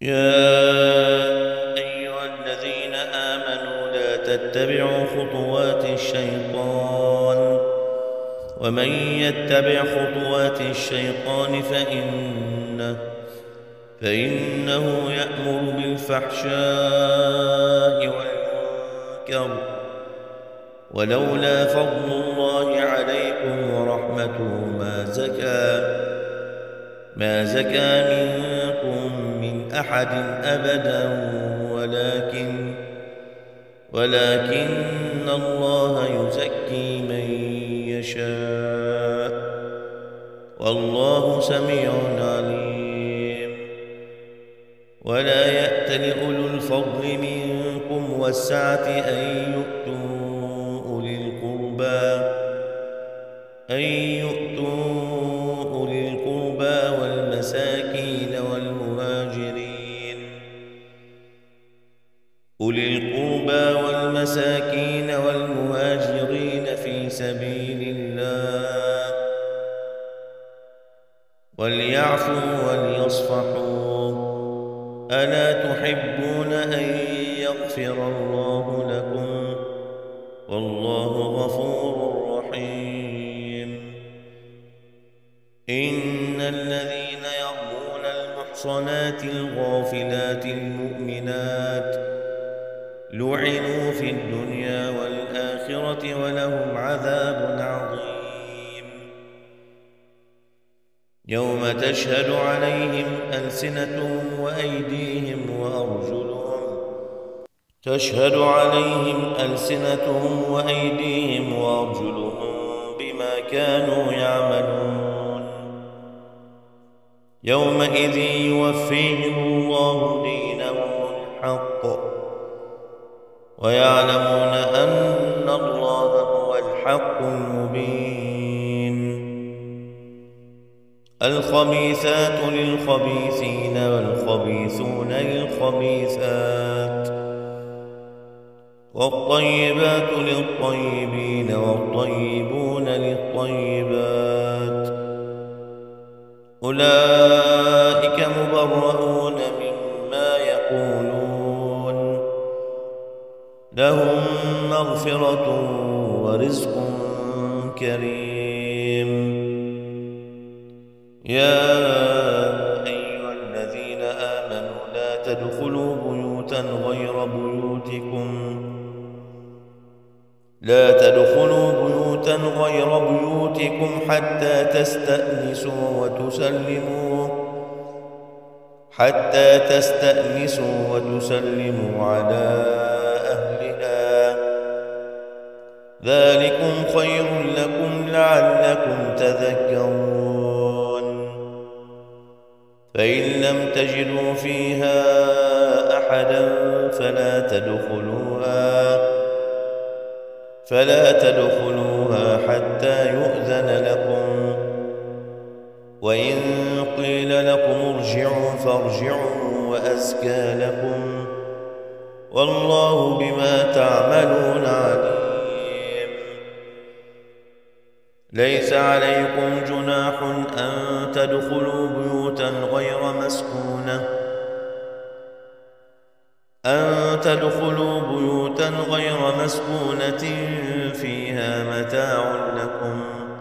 يا أيها الذين آمنوا لا تتبعوا خطوات الشيطان ومن يتبع خطوات الشيطان فإنه يأمر بالفحشاء والمنكر ولولا فضل الله عليكم ورحمته ما زكى منكم من أحد أبدا ولكن الله يزكي من يشاء والله سميع عليم. ولا يأتل أولو الفضل منكم والسعة أن يؤتوا أولي القربى والمساكين والمهاجرين في سبيل الله وليعفوا وليصفحوا ألا تحبون أن يغفر الله لكم والله غفور رحيم. إن الذين يرمون المحصنات الغافلات المؤمنات لعنوا في الدنيا والآخرة ولهم عذاب عظيم. يوم تشهد عليهم ألسنتهم وأيديهم وأرجلهم بما كانوا يعملون. يومئذ يوفيهم الله دينهم الحق ويعلمون أن الله هو الحق المبين. الخبيثات للخبيثين والخبيثون للخبيثات والطيبات للطيبين والطيبون للطيبات أولئك مبرؤون مما يقولون لهم مغفرة ورزق كريم. يا أيها الذين آمنوا لا تدخلوا بيوتا غير بيوتكم حتى تستأنسوا وتسلموا على أهلها ذلكم خير لكم لعلكم تذكرون. فإن لم تجدوا فيها أحدا فلا تدخلوها حتى يؤذن لكم وإن قيل لكم ارجعوا فارجعوا وأزكى لكم والله بما تعملون عليم. ليس عليكم جناح أن تدخلوا بيوتا غير مسكونة فيها متاع لكم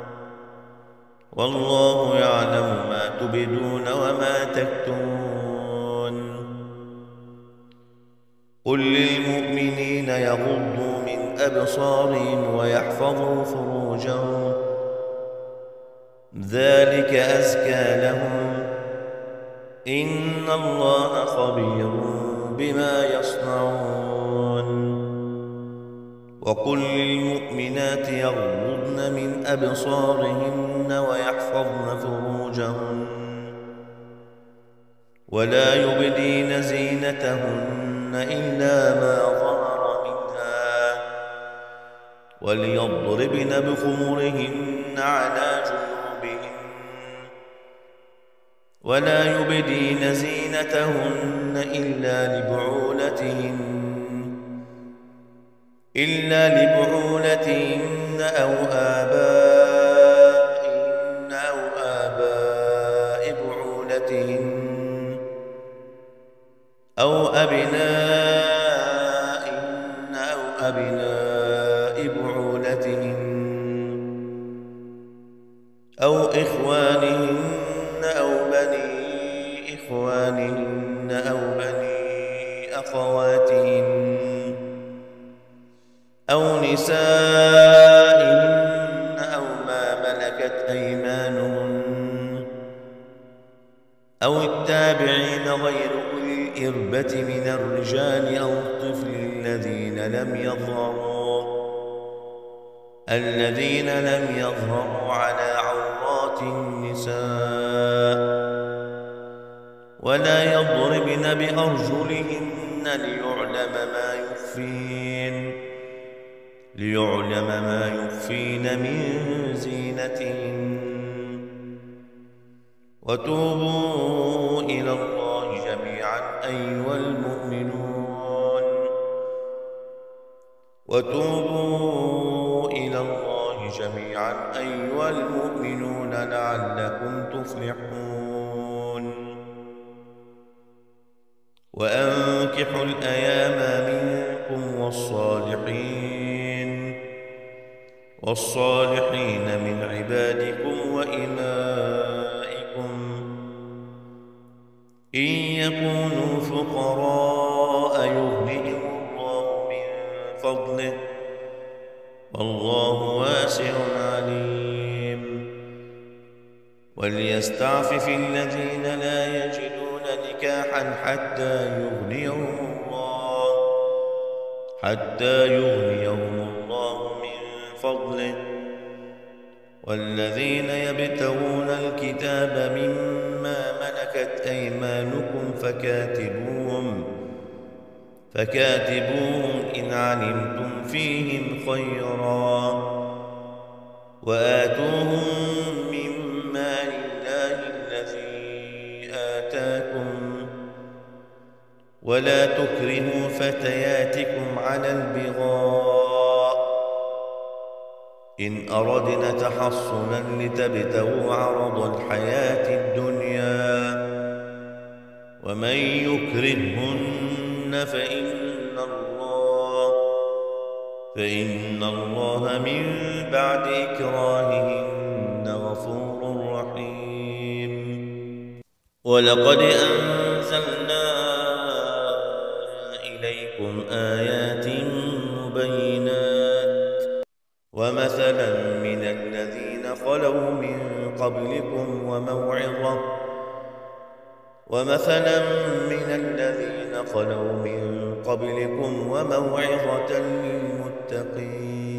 والله يعلم ما تبدون وما تكتمون. قل للمؤمنين يغضوا من أبصارهم ويحفظوا فروجهم ذلك أزكى لهم إن الله خبير بما يصنعون. وقل للمؤمنات يغضضن من أبصارهن ويحفظن فروجهن ولا يبدين زينتهن إلا ما ظهر منها وليضربن بخمرهن على جنوبهن ولا يبدين زينتهن إلا لبعولتهن أو آباء بعولتهن أو أبنائهن أو أبناء بعولتهن أو إخوانهن أو بني إخوانهن أو بني أخواتهن أو نسائهن أو ما ملكت أيمانهن أو التابعين غير أولي الإربة من الرجال أو الطفل الذين لم يظهروا على عورات النساء ولا يضربن بأرجلهن ليعلم ما يخفين من زينتهن وتوبوا إلى الله جميعا أيها المؤمنون لعلكم تفلحون وأنكحوا الأيام منكم والصالحين من عبادكم وإمائكم إن يكونوا فقراء يغنهم الله من فضله والله واسع عليم وليستعفف الذين لا يجدون نكاحا حتى يغنيهم الله من فضله والذين يبتغون الكتاب مما ملكت أيمانكم فكاتبوهم إن علمتم فيهم خيرا وآتوهم من مال الله الذي آتاكم ولا تكرهوا فتياتكم على البغاء إن أردنا تحصنا لتبتغوا عرض الحياة الدنيا ومن يكرهن فإن الله من بعد إكراههن غفور رحيم ولقد أنزلنا إليكم آيات مبينات ومثلا من الذين خلوا من قبلكم وموعظة للمتقين